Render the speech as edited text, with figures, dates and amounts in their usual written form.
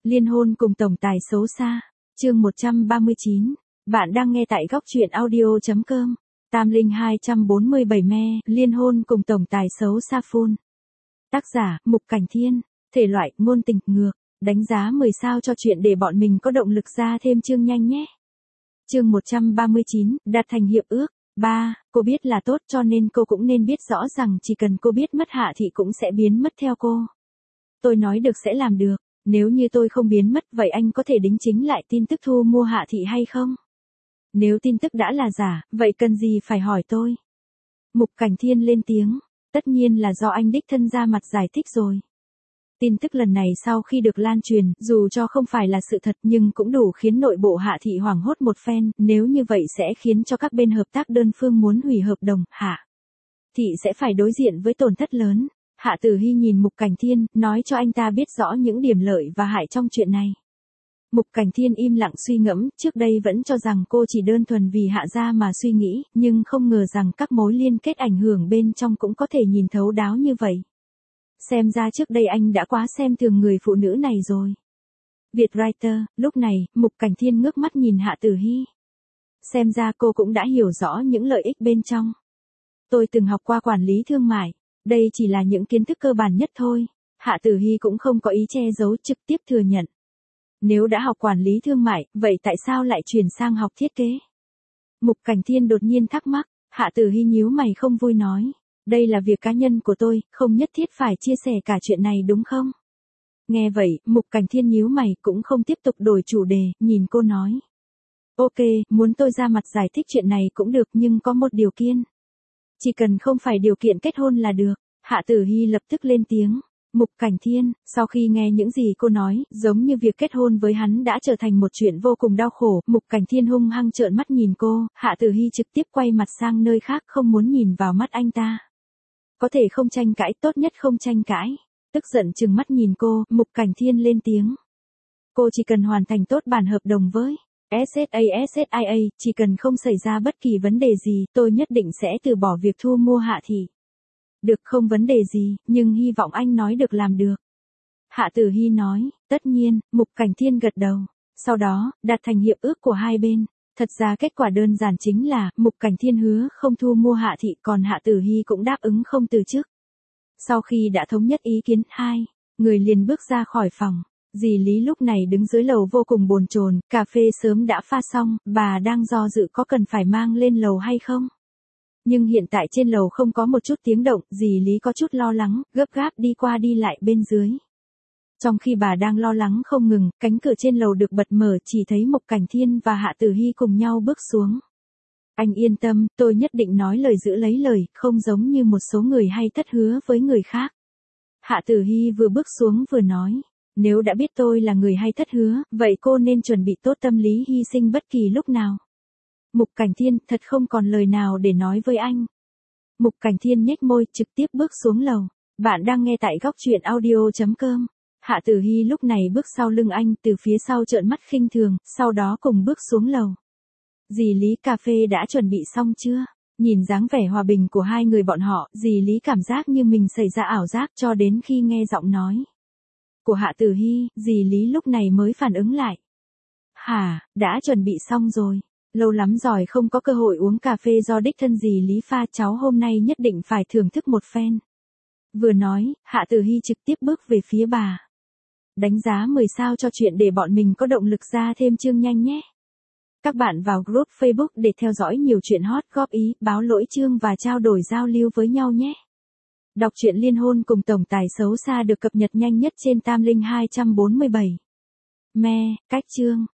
Liên hôn cùng tổng tài xấu xa. Chương 139. Bạn đang nghe tại góc truyện audio.com. Tam Linh 247 me, liên hôn cùng tổng tài xấu xa full. Tác giả, Mục Cảnh Thiên. Thể loại, ngôn tình, ngược. Đánh giá 10 sao cho chuyện để bọn mình có động lực ra thêm chương nhanh nhé. Chương 139, đạt thành hiệp ước. 3. Cô biết là tốt cho nên cô cũng nên biết rõ rằng chỉ cần cô biết mất Hạ Thị cũng sẽ biến mất theo cô. Tôi nói được sẽ làm được. Nếu như tôi không biến mất vậy anh có thể đính chính lại tin tức thu mua Hạ Thị hay không? Nếu tin tức đã là giả, vậy cần gì phải hỏi tôi? Mục Cảnh Thiên lên tiếng. Tất nhiên là do anh đích thân ra mặt giải thích rồi. Tin tức lần này sau khi được lan truyền, dù cho không phải là sự thật nhưng cũng đủ khiến nội bộ Hạ Thị hoảng hốt một phen, nếu như vậy sẽ khiến cho các bên hợp tác đơn phương muốn hủy hợp đồng, Hạ Thị sẽ phải đối diện với tổn thất lớn. Hạ Tử Hy nhìn Mục Cảnh Thiên, nói cho anh ta biết rõ những điểm lợi và hại trong chuyện này. Mục Cảnh Thiên im lặng suy ngẫm, trước đây vẫn cho rằng cô chỉ đơn thuần vì Hạ gia mà suy nghĩ, nhưng không ngờ rằng các mối liên kết ảnh hưởng bên trong cũng có thể nhìn thấu đáo như vậy. Xem ra trước đây anh đã quá xem thường người phụ nữ này rồi. Vietwriter, lúc này, Mục Cảnh Thiên ngước mắt nhìn Hạ Tử Hy. Xem ra cô cũng đã hiểu rõ những lợi ích bên trong. Tôi từng học qua quản lý thương mại. Đây chỉ là những kiến thức cơ bản nhất thôi. Hạ Tử Hy cũng không có ý che giấu, trực tiếp thừa nhận. Nếu đã học quản lý thương mại, vậy tại sao lại chuyển sang học thiết kế? Mục Cảnh Thiên đột nhiên thắc mắc. Hạ Tử Hy nhíu mày không vui nói. Đây là việc cá nhân của tôi, không nhất thiết phải chia sẻ cả chuyện này đúng không? Nghe vậy, Mục Cảnh Thiên nhíu mày cũng không tiếp tục đổi chủ đề, nhìn cô nói. Ok, muốn tôi ra mặt giải thích chuyện này cũng được nhưng có một điều kiện. Chỉ cần không phải điều kiện kết hôn là được. Hạ Tử Hy lập tức lên tiếng. Mục Cảnh Thiên, sau khi nghe những gì cô nói, giống như việc kết hôn với hắn đã trở thành một chuyện vô cùng đau khổ. Mục Cảnh Thiên hung hăng trợn mắt nhìn cô, Hạ Tử Hy trực tiếp quay mặt sang nơi khác không muốn nhìn vào mắt anh ta. Có thể không tranh cãi, tốt nhất không tranh cãi. Tức giận trừng mắt nhìn cô, Mục Cảnh Thiên lên tiếng. Cô chỉ cần hoàn thành tốt bản hợp đồng với SSA, chỉ cần không xảy ra bất kỳ vấn đề gì, tôi nhất định sẽ từ bỏ việc thu mua Hạ Thị. Được, không vấn đề gì, nhưng hy vọng anh nói được làm được. Hạ Tử Hy nói, tất nhiên. Mục Cảnh Thiên gật đầu. Sau đó, đạt thành hiệp ước của hai bên. Thật ra kết quả đơn giản chính là, Mục Cảnh Thiên hứa không thu mua Hạ Thị, còn Hạ Tử Hy cũng đáp ứng không từ chức. Sau khi đã thống nhất ý kiến, hai người liền bước ra khỏi phòng. Dì Lý lúc này đứng dưới lầu vô cùng bồn chồn, cà phê sớm đã pha xong, bà đang do dự có cần phải mang lên lầu hay không. Nhưng hiện tại trên lầu không có một chút tiếng động, dì Lý có chút lo lắng, gấp gáp đi qua đi lại bên dưới. Trong khi bà đang lo lắng không ngừng, cánh cửa trên lầu được bật mở, chỉ thấy Mục Cảnh Thiên và Hạ Tử Hy cùng nhau bước xuống. Anh yên tâm, tôi nhất định nói lời giữ lấy lời, không giống như một số người hay thất hứa với người khác. Hạ Tử Hy vừa bước xuống vừa nói. Nếu đã biết tôi là người hay thất hứa, vậy cô nên chuẩn bị tốt tâm lý hy sinh bất kỳ lúc nào. Mục Cảnh Thiên thật không còn lời nào để nói với anh. Mục Cảnh Thiên nhếch môi trực tiếp bước xuống lầu. Bạn đang nghe tại góc truyện audio.com. Hạ Tử Hy lúc này bước sau lưng anh từ phía sau trợn mắt khinh thường, sau đó cùng bước xuống lầu. Dì Lý, cà phê đã chuẩn bị xong chưa? Nhìn dáng vẻ hòa bình của hai người bọn họ, dì Lý cảm giác như mình xảy ra ảo giác cho đến khi nghe giọng nói của Hạ Tử Hy, dì Lý lúc này mới phản ứng lại. Hả, đã chuẩn bị xong rồi. Lâu lắm rồi không có cơ hội uống cà phê do đích thân dì Lý pha, cháu hôm nay nhất định phải thưởng thức một phen. Vừa nói, Hạ Tử Hy trực tiếp bước về phía bà. Đánh giá 10 sao cho chuyện để bọn mình có động lực ra thêm chương nhanh nhé. Các bạn vào group Facebook để theo dõi nhiều chuyện hot, góp ý, báo lỗi chương và trao đổi giao lưu với nhau nhé. Đọc truyện liên hôn cùng tổng tài xấu xa được cập nhật nhanh nhất trên Tam Linh 247. Me, cách chương.